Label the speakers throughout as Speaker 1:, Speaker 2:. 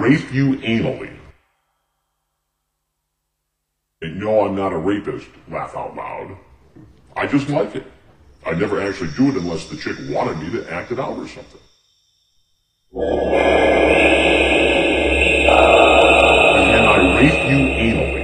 Speaker 1: rape you anally? And no, I'm not a rapist, laugh out loud. I just like it. I never actually do it unless the chick wanted me to act it out or something. And I rape you anally.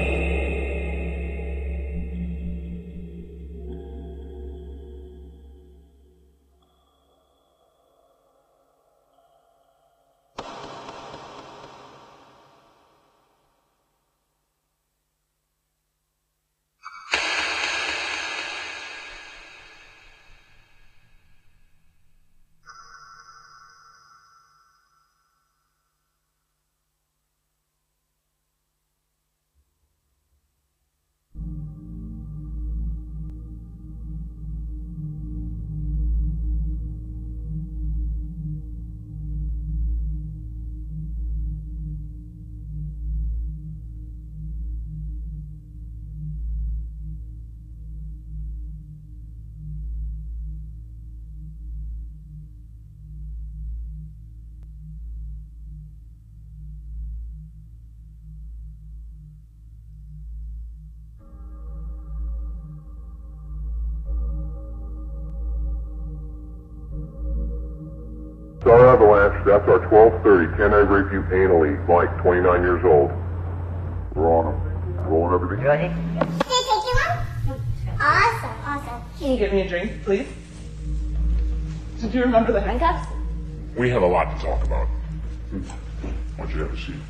Speaker 2: Star Avalanche, that's our 12:30. Can I rape you anally? Mike, 29 years old. We're on him. Rolling everything.
Speaker 3: Ready? Can I take you one? Awesome.
Speaker 4: Can you get me a drink, please? Did you remember the handcuffs?
Speaker 1: We have a lot to talk about. Why don't you have a seat?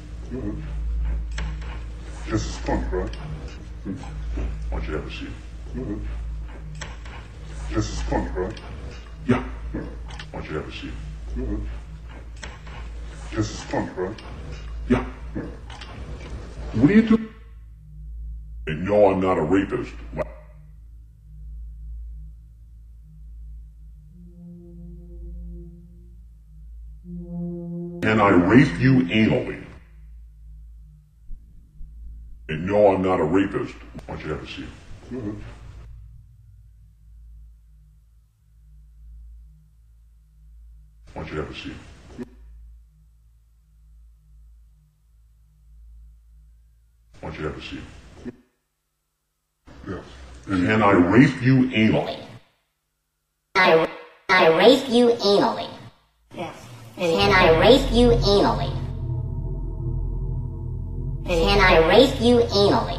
Speaker 2: This is fun, right?
Speaker 1: Why don't you have a seat?
Speaker 2: This is fun, right?
Speaker 1: Yeah. Why don't you have a seat?
Speaker 2: This is fun, right?
Speaker 1: Yeah. What are you doing? And no, I'm not a rapist. Can I rape you anally? And no, I'm not a rapist. Why don't you have a seat? Why don't you have a seat? Why don't you have a seat?
Speaker 2: Yes.
Speaker 1: Can I rape you anally?
Speaker 3: I rape you anally.
Speaker 4: Yes.
Speaker 3: Can I rape you anally? Can I rape you anally?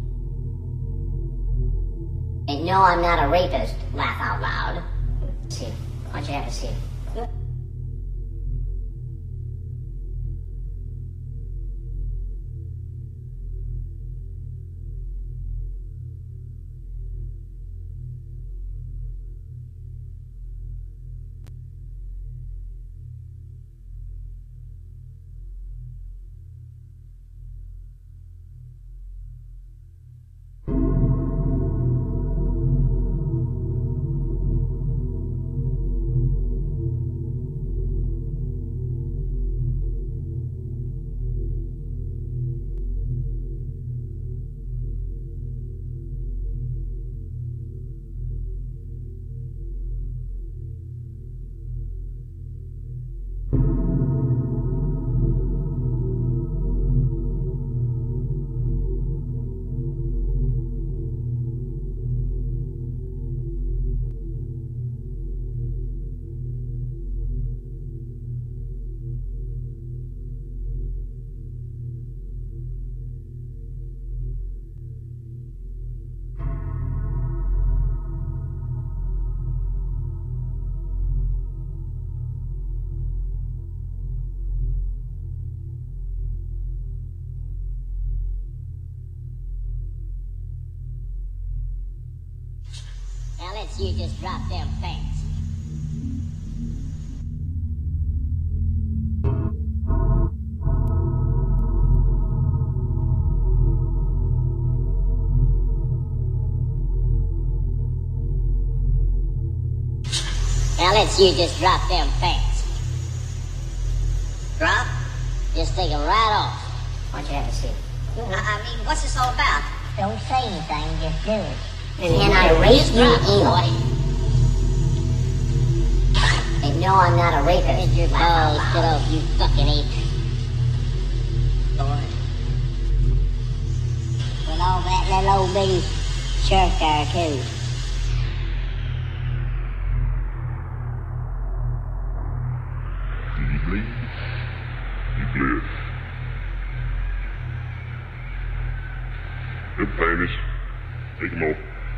Speaker 3: And no, I'm not a rapist, laugh out loud. See, why don't you have a seat? Now let's you just drop them things. Now let's you just drop them things. Drop? Just take them right off. Why don't you have a seat?
Speaker 5: I mean, what's this all about?
Speaker 3: Don't say anything, just do it. Can I rape you anally? And no, I'm not a rapist.
Speaker 5: Oh, get off, you fucking ape.
Speaker 3: love that little old bitty shirt there, too.
Speaker 2: Did he bleed? He bled. Them panties. Take them off.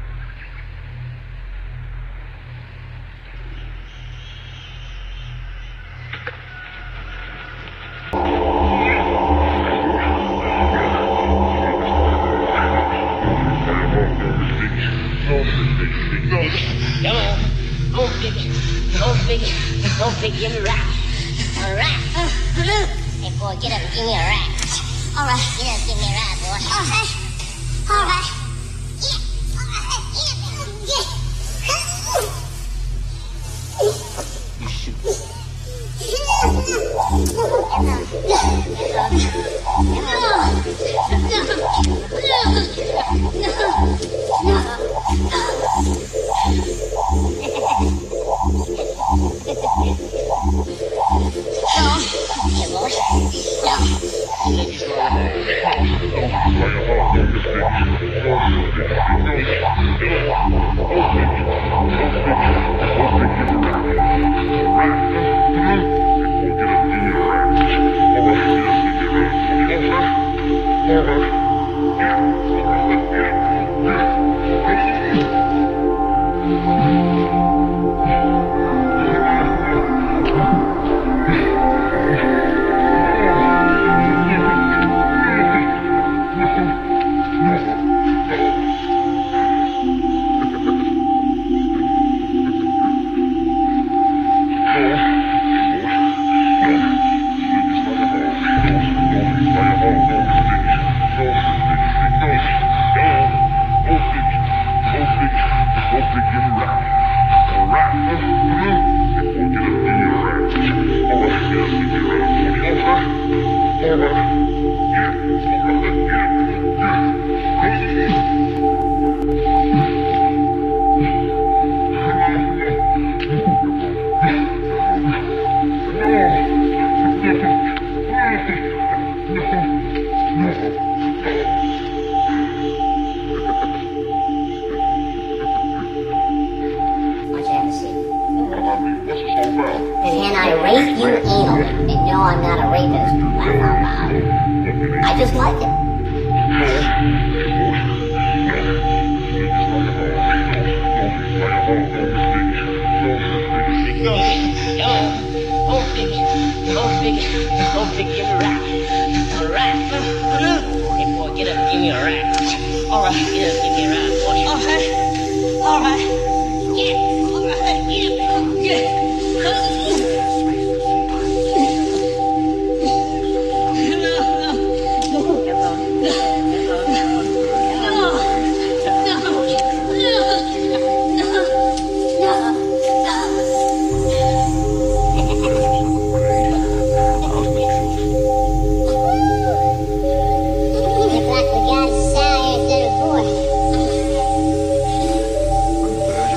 Speaker 6: Come on. Go big. Go big. Go big. Give me a ride.
Speaker 3: All right. Hey, boy, get up and give me a ride. All right. Get up and give me a ride, boy. All right. All right. Yeah. All right. Yeah. Yeah.
Speaker 6: You shoot.
Speaker 3: Can I rape you anally? And no, I'm not a rapist. Laugh out loud. I just like it. Looks like we got a sire instead of boy.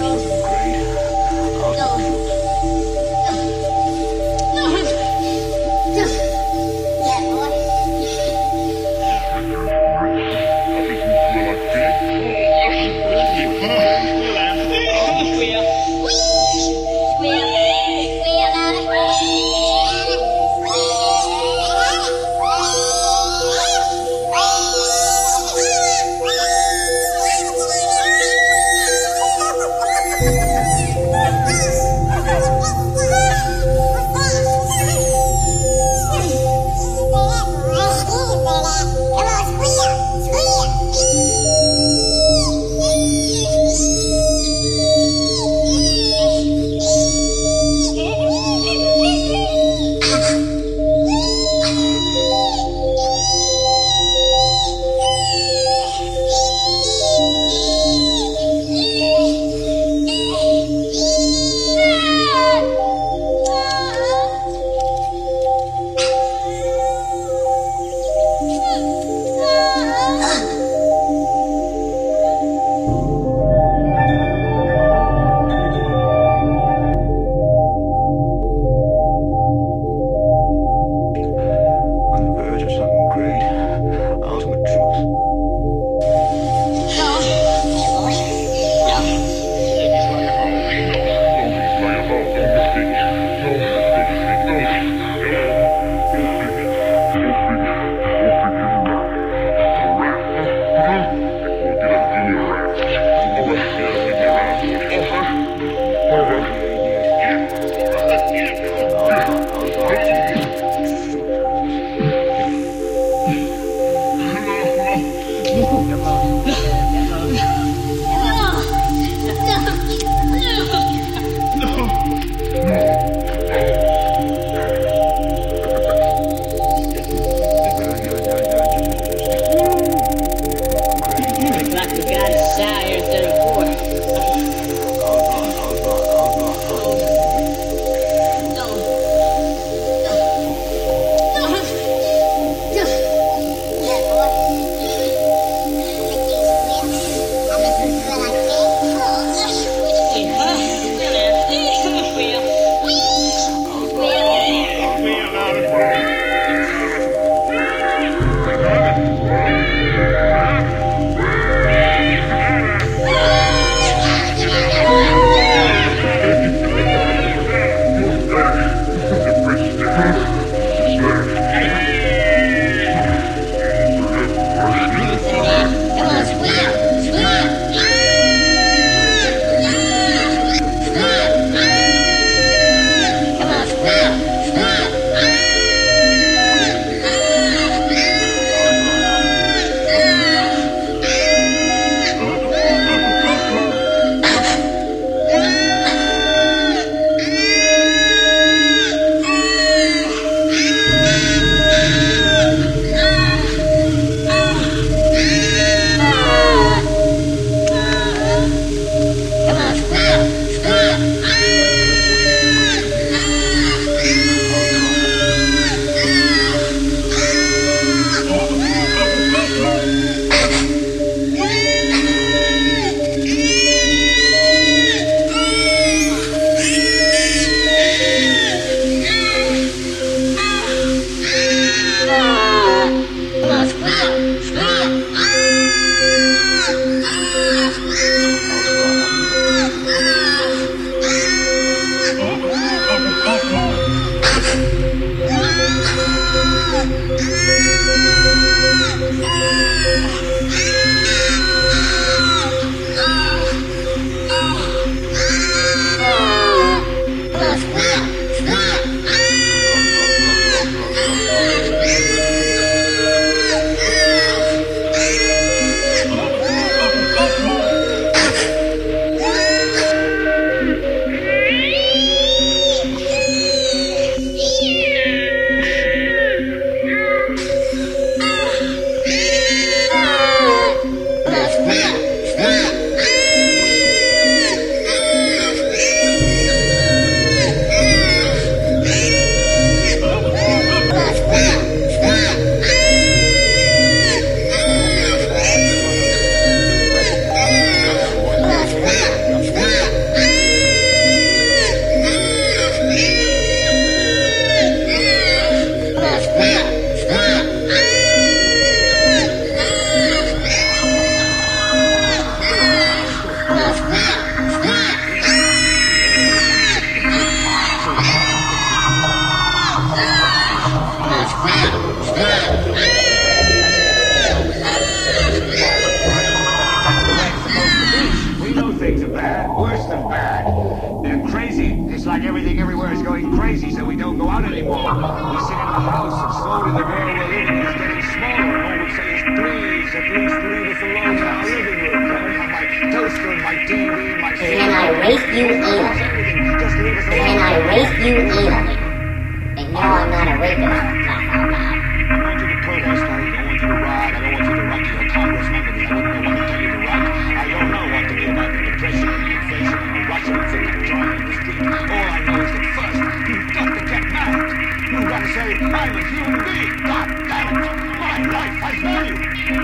Speaker 7: They're crazy. It's like everything everywhere is going crazy, so we don't go out anymore. We sit in the house, and slowly the world we're living in is getting smaller. And all we say is, please, at least leave us alone in our living room. I don't have my toaster, and my TV, my...
Speaker 3: Can I rape you anally?
Speaker 7: Just leave us alone.
Speaker 3: Can I rape you anally? And no, I'm not a rapist. Laugh out loud.
Speaker 7: I want you to protest. I don't want you to riot. I don't want you to write to your congressman because I wouldn't know what to tell you to write. I don't know what to do about the depression and the inflation and the Russians and the joy in the street. All I know is that first, you've got to get mad. You've got to say, I'm a human being. God damn it. My life has value.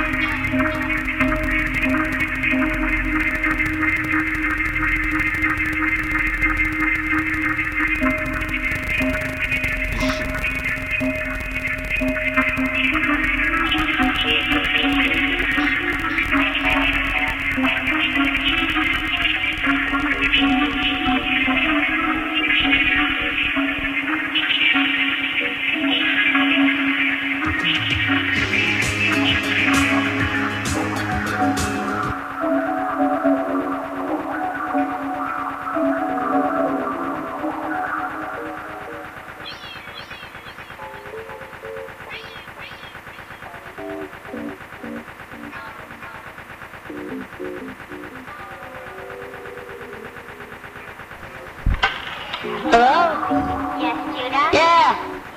Speaker 3: Yes, Judah?
Speaker 6: Yeah.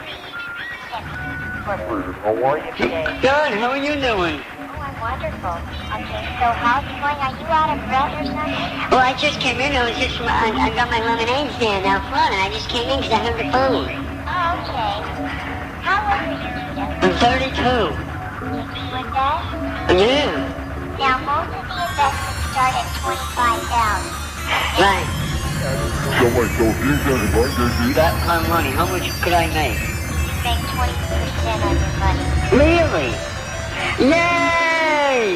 Speaker 2: How are you today?
Speaker 6: Good. How are you doing?
Speaker 3: Oh, I'm wonderful. Okay, so how's it going? Are you out of breath or something?
Speaker 6: Well, I just came in. I got my lemonade stand out front, and I just came in because I heard the phone.
Speaker 3: Oh, okay. How old are you, Judah?
Speaker 6: I'm 32.
Speaker 3: You invest?
Speaker 6: Yeah.
Speaker 3: Now, most of the investments start at $25,000.
Speaker 6: Right. That kind of money, how much could I make?
Speaker 3: You make 20% on your money.
Speaker 6: Really? Yay!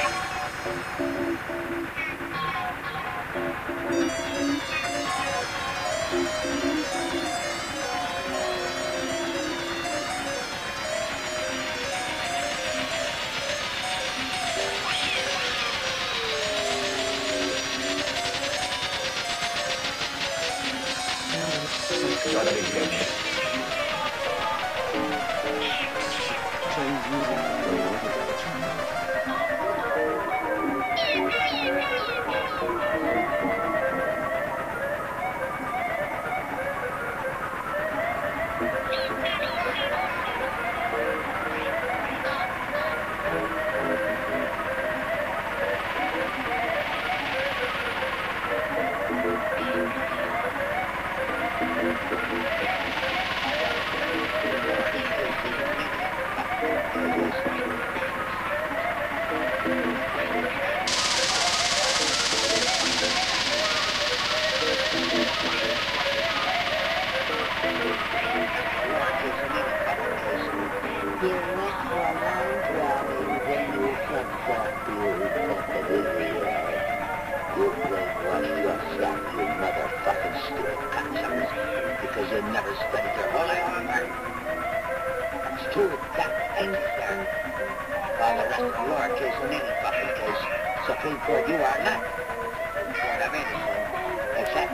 Speaker 8: Because you never studied your whole life on earth. That's true, that ain't there. While the rest of the lower case in any fucking case, Supreme Court, you are not Court of anything, except,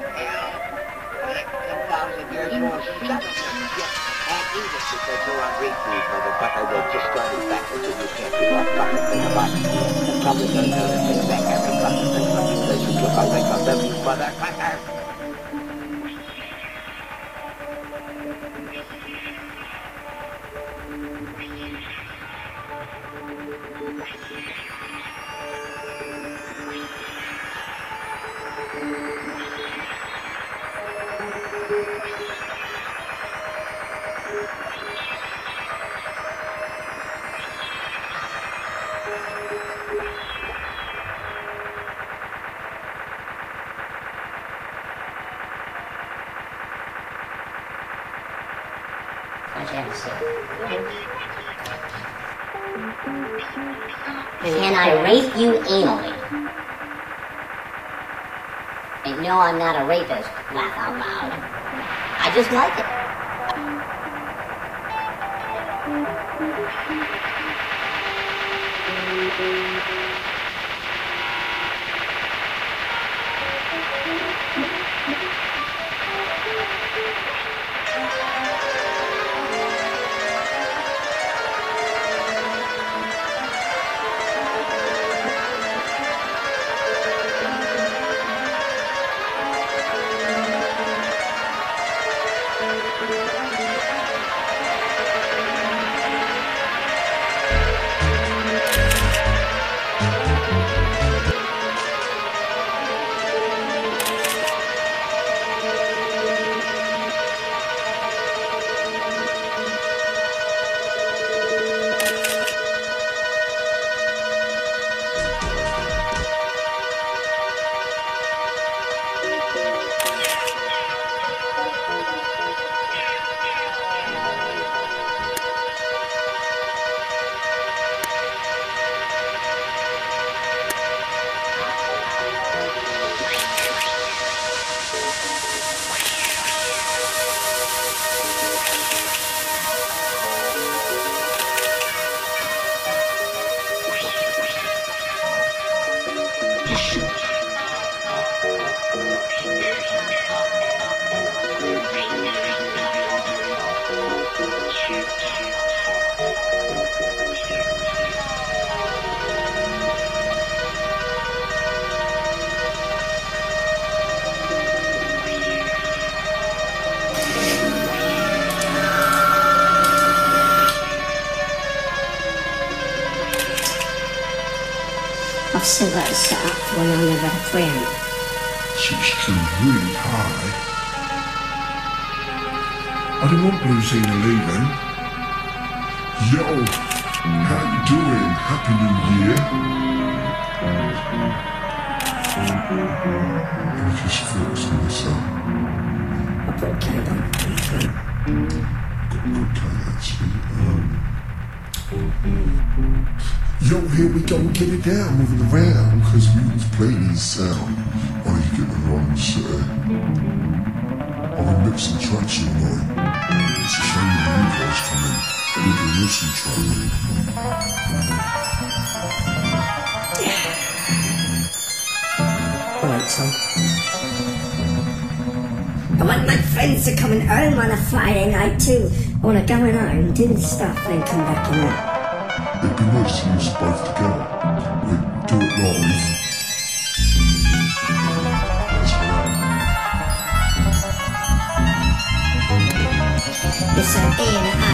Speaker 8: 10,000 years more settlement. And eat it because you're on repeat, motherfucker. They just started backwards and you can't do a fucking thing about it. The public ain't gonna take back every fucking thing from you because you took away from them, you motherfucker.
Speaker 3: Can I rape you anally? And no, I'm not a rapist. Laugh out loud. I just like it. I've still got it set up for when I never had a preamp.
Speaker 9: She's too really high. I don't want Bluesina leaving. Yo, how you doing? Happy New Year. Let me just focus on this up.
Speaker 3: I put a cable on.
Speaker 9: Okay, actually. Yo, here we go, get it down, moving around, because we was playing these sound. Oh, you get the wrong shit. I've been mixing tracks all night. It's a shame when you guys come in. You'll be mixing tracks.
Speaker 3: Alright, son. I want my friends to come home on a Friday night too. I want to go home, do the stuff, then come back in there.
Speaker 9: It'd be nice to use both together. We'd do it live. That's right.
Speaker 3: It's an E and an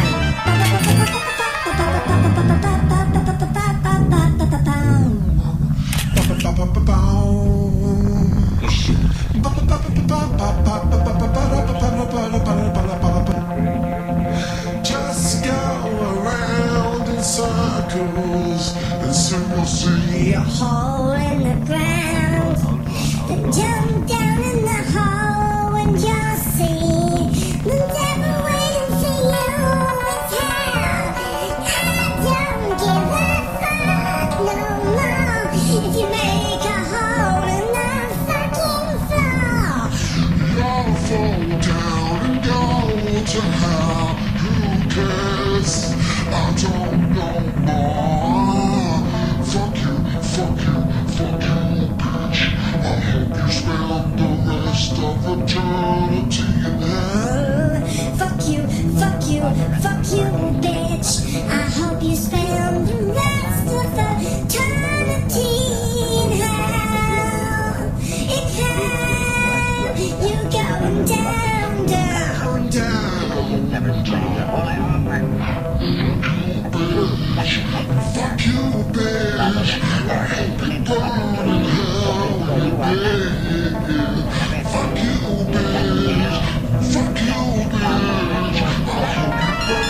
Speaker 9: Just go around in circles and soon you'll see
Speaker 3: a hole in the ground. Then jump down in the hole and you'll see the devil waiting for you in town. I don't give a fuck no more if you make a hole in the fucking floor.
Speaker 9: I'll fall down and go to hell. Who cares? I don't know more. Fuck you, fuck you, fuck you, bitch. I hope you spend the rest of eternity in hell.
Speaker 3: Fuck you, fuck you, fuck you, bitch. I hope you spend the rest of eternity in hell. In hell, you going down, down, down.
Speaker 8: You'll never stay there. All I remember.
Speaker 9: Fuck you, bitch. I hope you burn in hell, you bitch. Fuck you, bitch. Fuck you, bitch. I hope you burn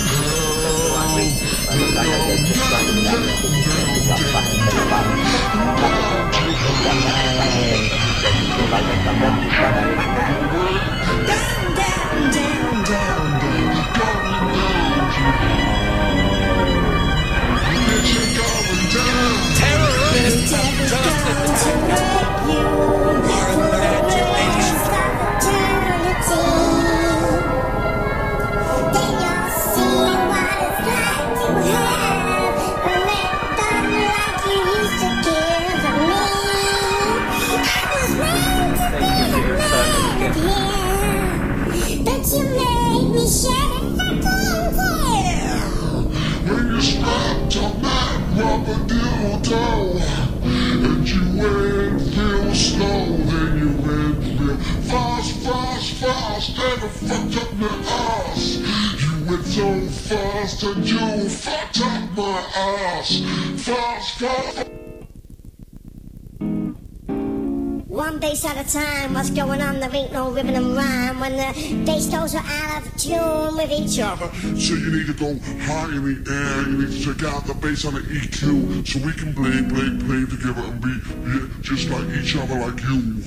Speaker 3: Down, down, down, down,
Speaker 9: Bitch, you're going down.
Speaker 3: The devil's going to rape you.
Speaker 9: fast and I fucked up my ass. You went so fast and you fucked up my ass. Fast, fast.
Speaker 3: One bass at a time, what's going on? There ain't no rhythm and rhyme when the bass tones are out of tune with each other.
Speaker 9: So you need to go high in the air, you need to check out the bass on the EQ, so we can play together and be just like each other, like you.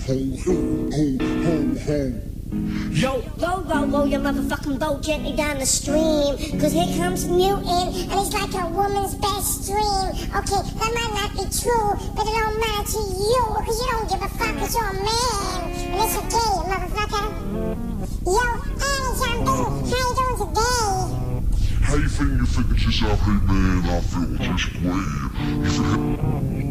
Speaker 9: Ho.
Speaker 3: Yo, roll your motherfucking boat gently down the stream. Cause here comes Newton, and he's like a woman's best dream. Okay, that might not be true, but it don't matter to you. Cause you don't give a fuck, cause you're a man. And it's okay, motherfucker. Yo, hey, John B, how you doing today?
Speaker 9: How you feeling? You thinking to yourself, hey man, I feel just great.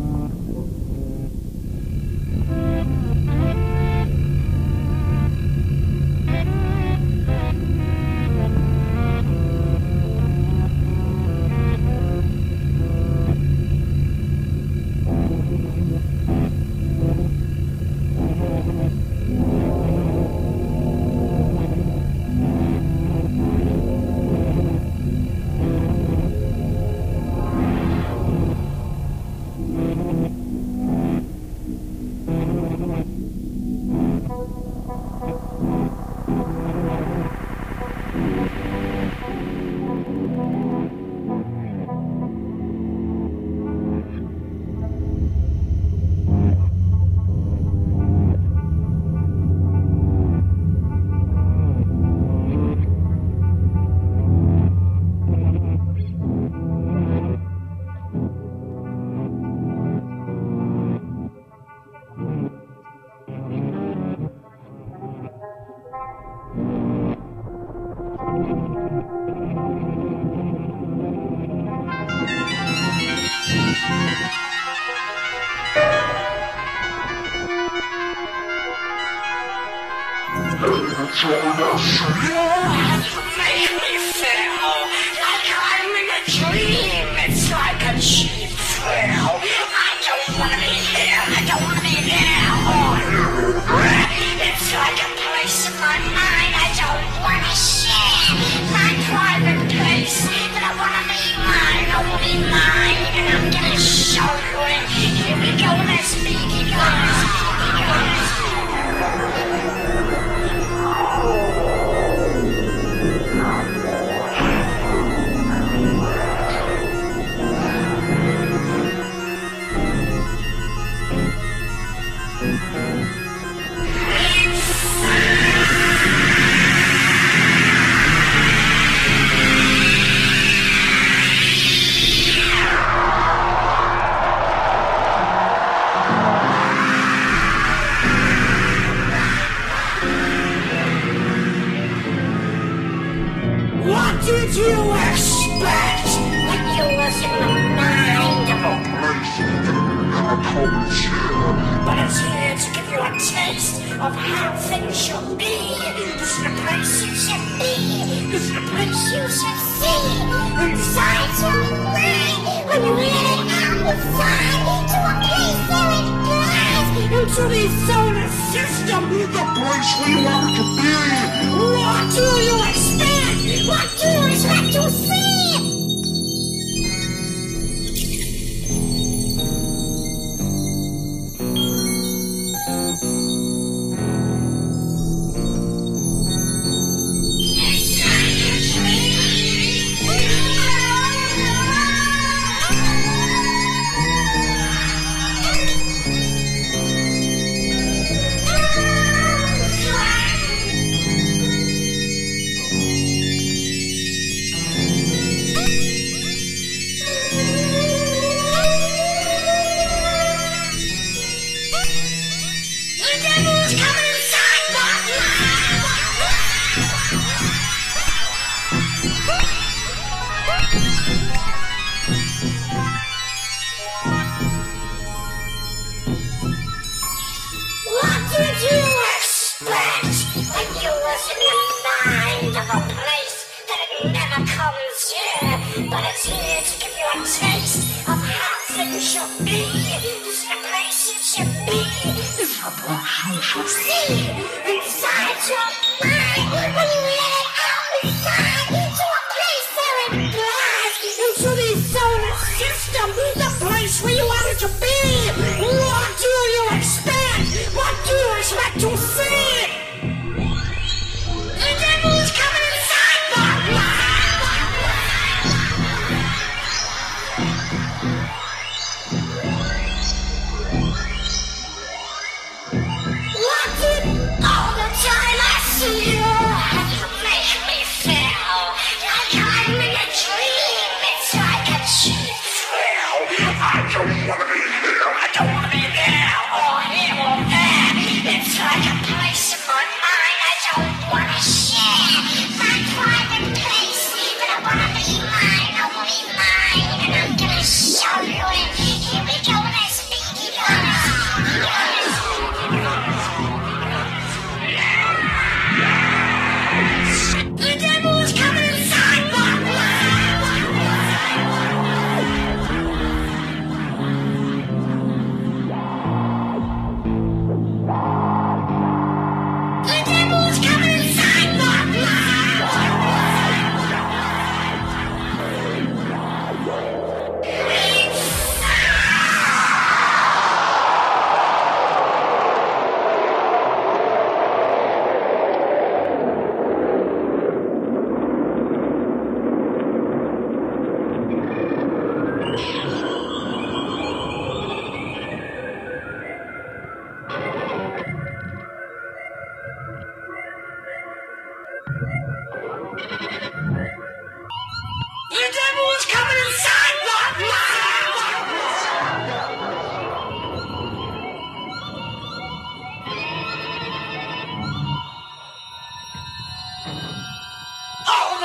Speaker 3: But it's here to give you a taste of how things should be. This is the place you should be. This is the place you should see inside your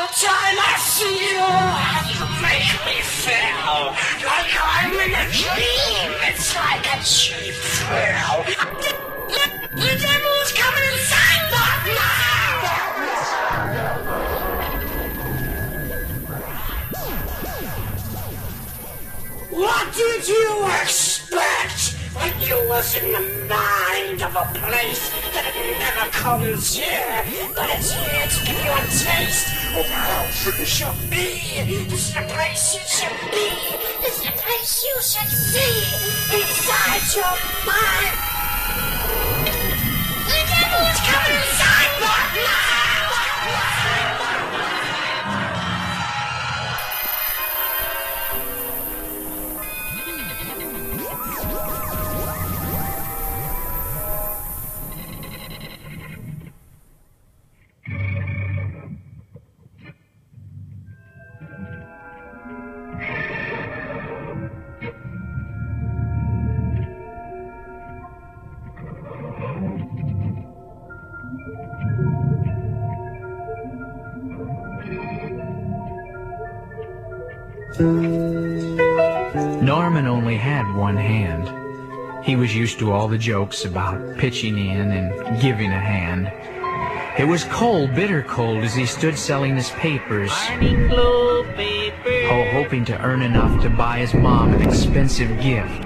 Speaker 7: time I see you, you make me feel like I'm in a dream. It's like a cheap thrill. The devil's coming inside my mouth. What did you expect when you was in the mind of a place that it never comes here, but it's here to give you a taste of how things should be? This is the place you should be. This is the place you should see inside your mind. The devil is coming inside my mind.
Speaker 10: Norman only had one hand. He was used to all the jokes about pitching in and giving a hand. It was cold, bitter cold, as he stood selling his papers, hoping to earn enough to buy his mom an expensive gift.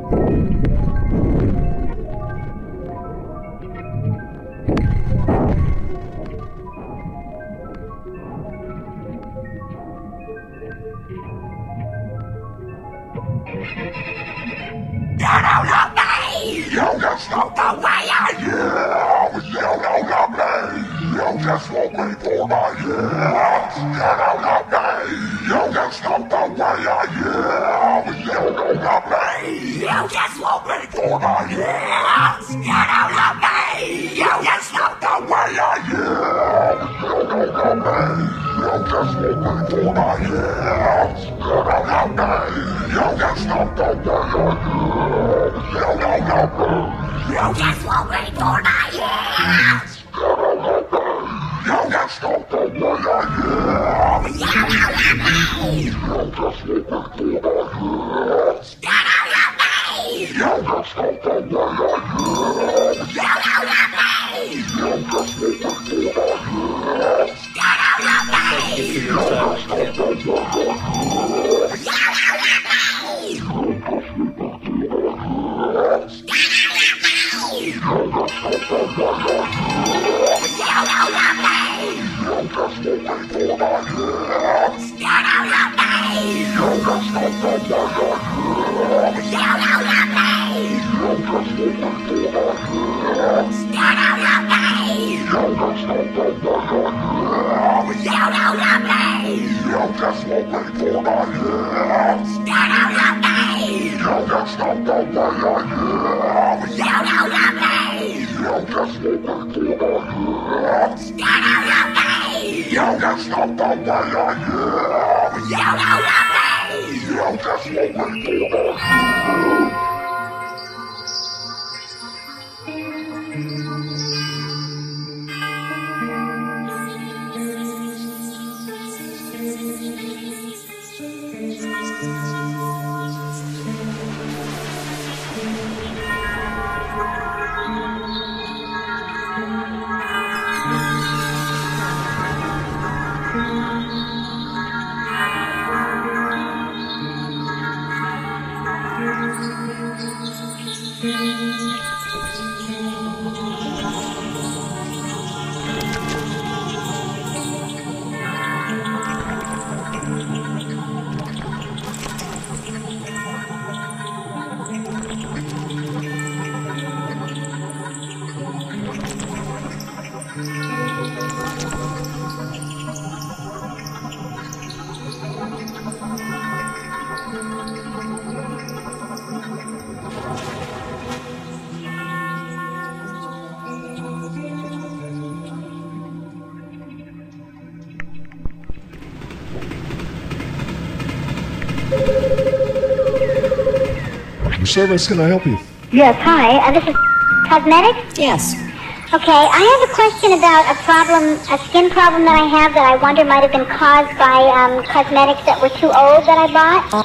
Speaker 9: You just love the way I am. You don't love me. You just want me for my years. You don't love me. You just love the way I am. You don't love me. You just want me for my years. You don't love me. You just love the way I am. You don't love me. You just want me for my years. You don't love me. You just love the way I am. You don't love me. You just want me for my years. You don't love me. You just love the way I am. You don't love me. You just want me for my years. You don't love me. You just love the way I am. You don't love me. You just want me for my years. You don't love me. You just love the way I am. You don't love me. You just want me for my years. You don't love me. You just love the way I
Speaker 11: Service, can I help you?
Speaker 12: Yes, hi. This is Cosmetics?
Speaker 13: Yes.
Speaker 3: Okay, I have a question about a skin problem that I have that I wonder might have been caused by cosmetics that were too old that I bought.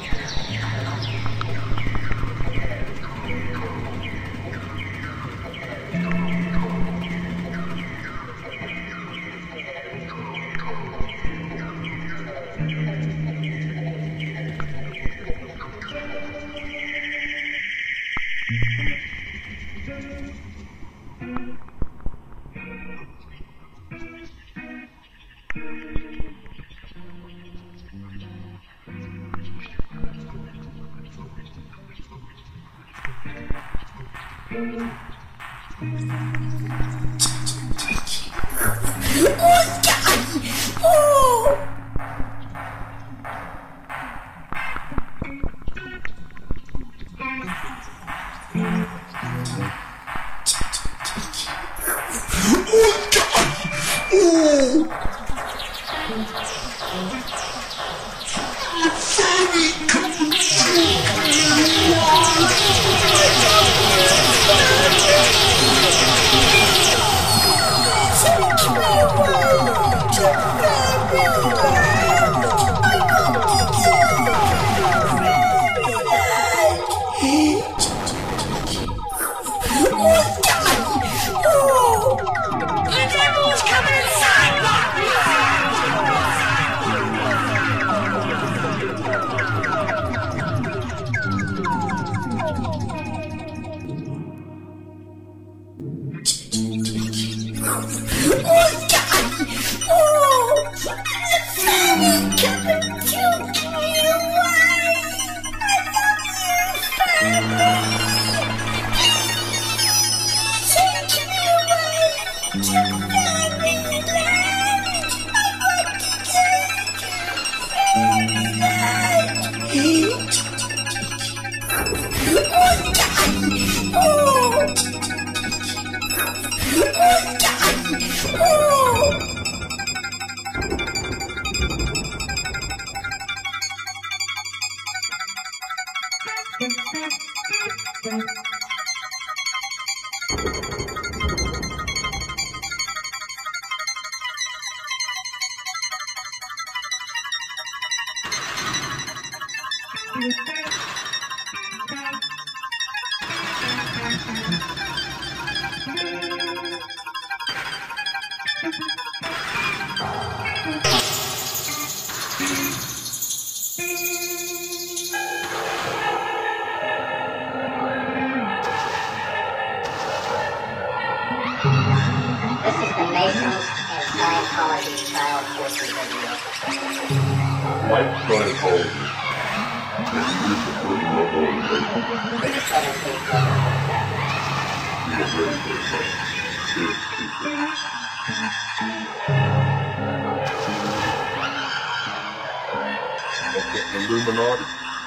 Speaker 2: Illuminati.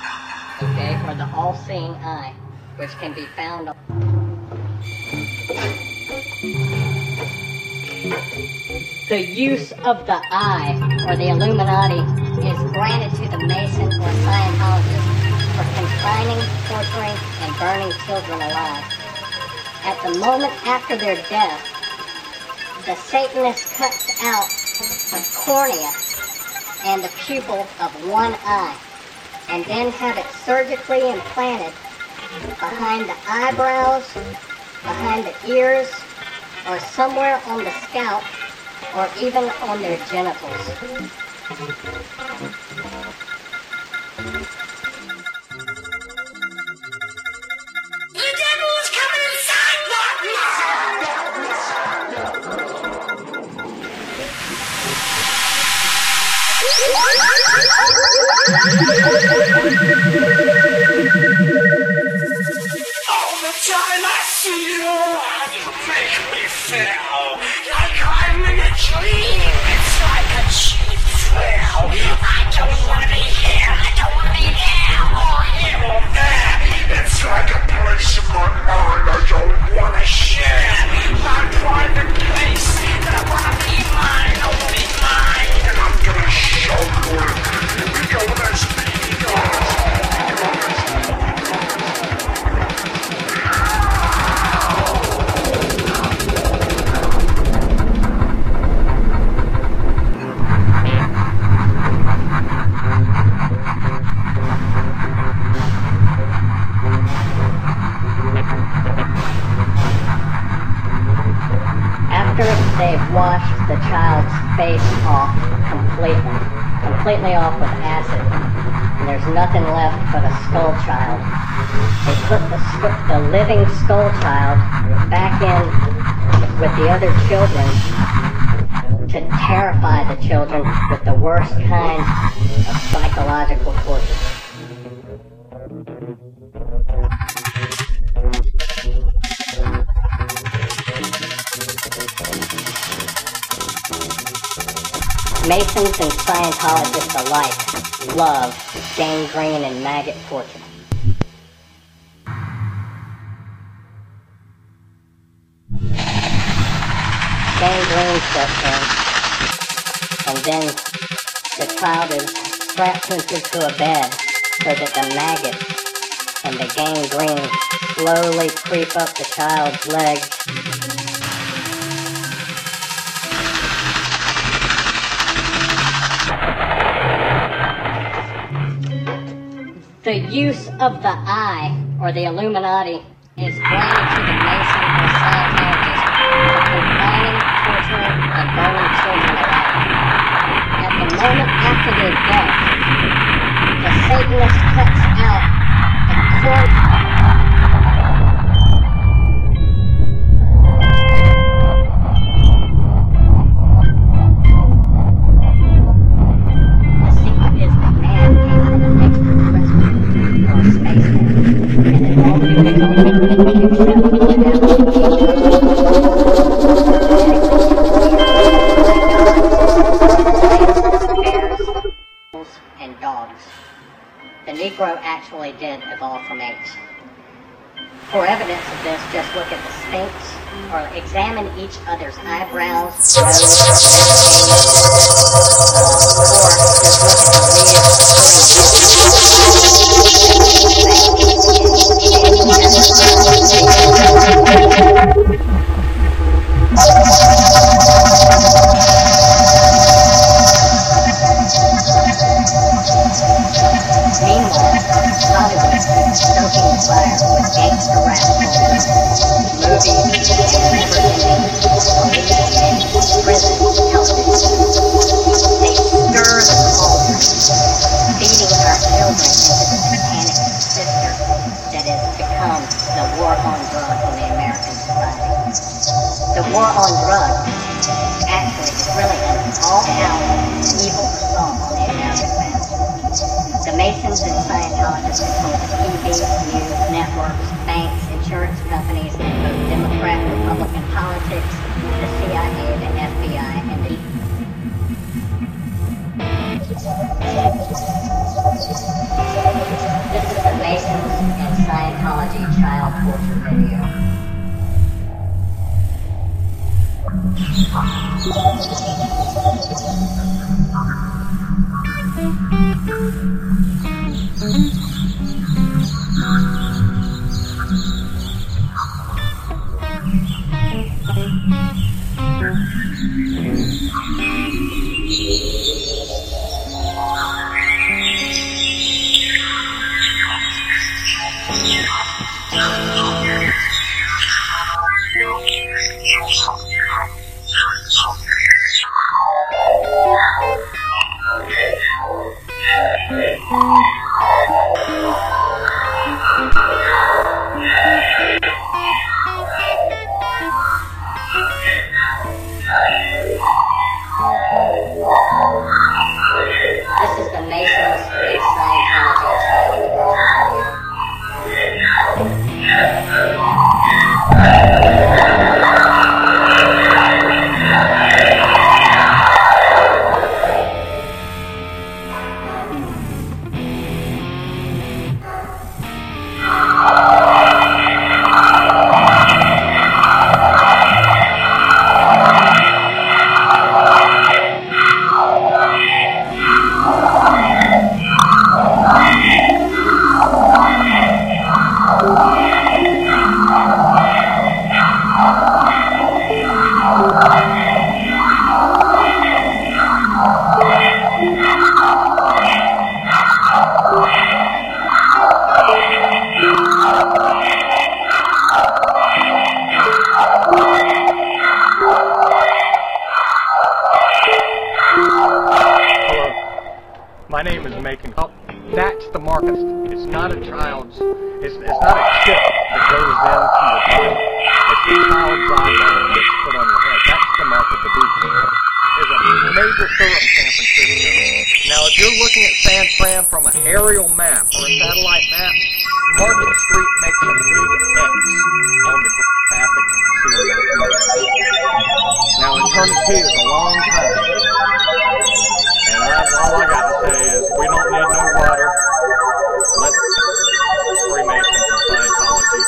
Speaker 6: Okay, or the all-seeing eye, which can be found on... The use of the eye, or the Illuminati, is granted to the Mason or Scientologist for confining, torturing, and burning children alive. At the moment after their death, the Satanist cuts out the cornea and the pupil of one eye, and then have it surgically implanted behind the eyebrows, behind the ears, or somewhere on the scalp, or even on their genitals.
Speaker 7: All the time I see you, you make me feel like I'm in a dream. It's like a cheap thrill. I don't want to be here, I don't want to be there, or here or there. It's like a place in my mind I don't want to share. My private place that I want to be mine, only mine. And I'm gonna show you it. Go, let's be
Speaker 6: washed the child's face off completely off with acid, and there's nothing left but a skull child. They put the living skull child back in with the other children to terrify the children with the worst kind of psychological torture. Masons and Scientologists alike love gangrene and maggot torture. Gangrene sets in, and then the child is strapped into a bed so that the maggots and the gangrene slowly creep up the child's legs. The use of the eye, or the Illuminati, is granted to the Mason or Scientologist for confining, torturing, and burning children alive. At the moment after their death, the Satanist cuts out the corpse. And dogs. The Negro actually did evolve from apes. For evidence of this, just look at the Sphinx, or examine each other's eyebrows, nose, or just look at the Meanwhile, Hollywood is stoking the fire with gangster rap culture, movies, entertainment, police, and prison television. They stir the cauldron, feeding our children into the satanic sister that has become the war on drugs in the American society. The war on drugs actually is really an all-out evil assault on the American family. The Masons and Scientologists control the TV, news, networks, banks, insurance companies, and both Democrat and Republican politics, the CIA, the FBI, and the... This is the Masons and Scientology child torture video.
Speaker 11: My name is Macon. Oh, that's the mark. It's not a child's. It's not a chip that goes into your body. It's a child's eyeball that's put on your head. That's the mark of the beast. There's a major killer in San Francisco. Now, if you're looking at San Fran from an aerial map or a satellite map, Market Street makes a big X on the graphic serial killer. Now, eternity is a long time. And all I got to say is, we don't need no water. Let Freemasons and Scientology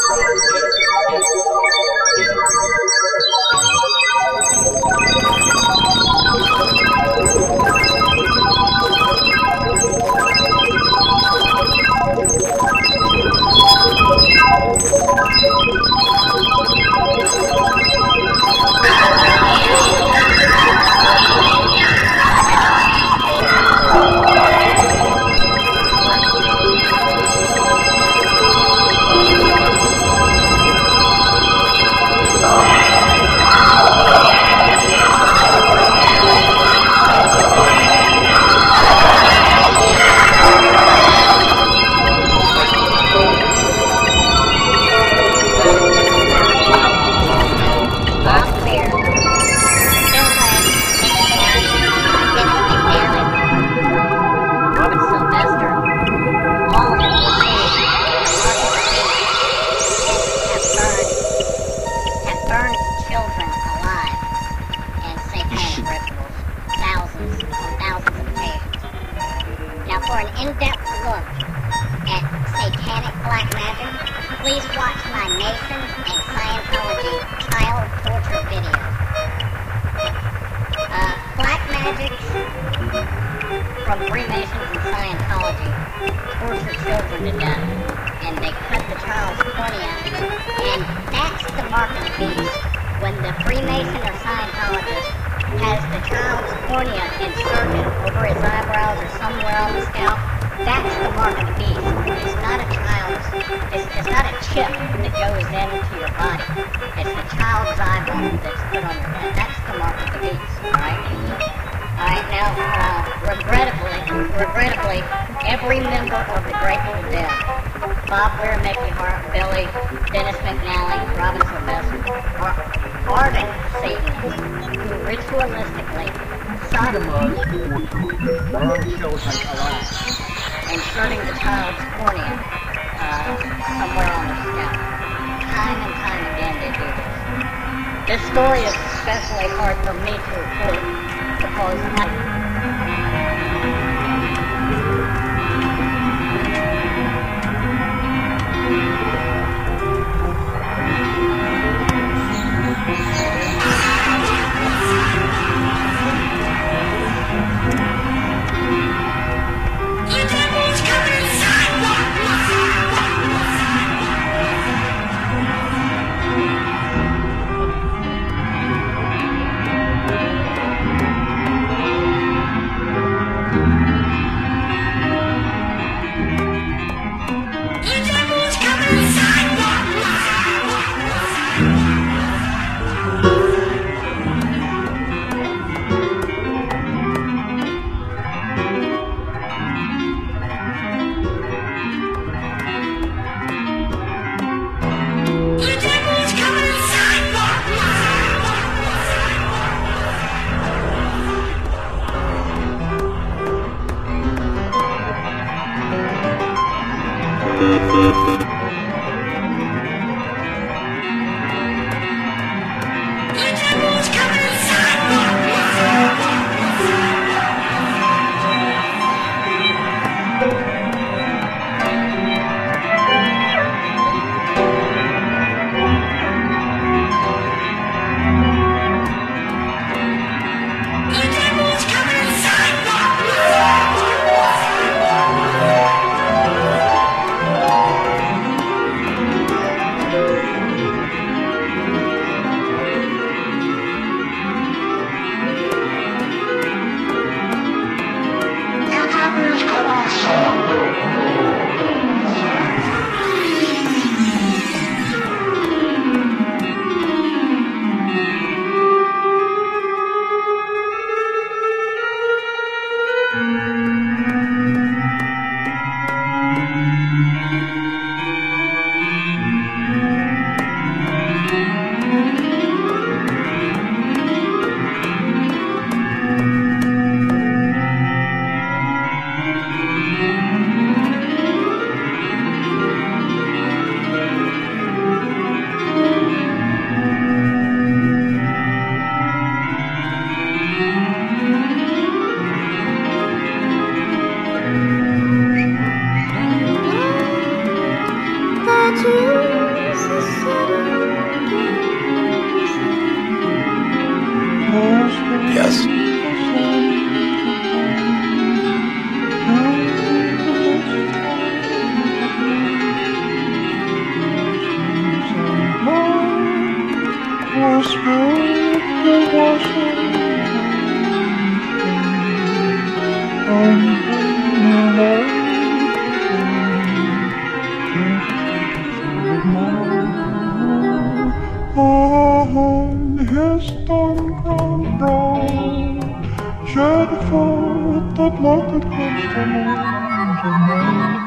Speaker 6: regrettably, every member of the Grateful Dead, Bob Weir, Mickey Hart, Billy, Dennis McNally, Robin Sylvester, are ardent Satanists who ritualistically sodomize, burn children alive, inserting the child's cornea somewhere on the scalp. Time and time again they do this. This story is especially hard for me to report because
Speaker 11: Yes.
Speaker 9: On his stone-crowned brow, shed forth the blood that comes from angel man.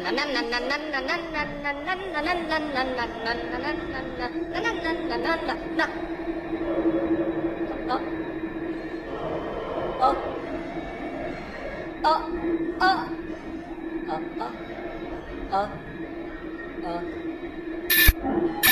Speaker 6: Oh.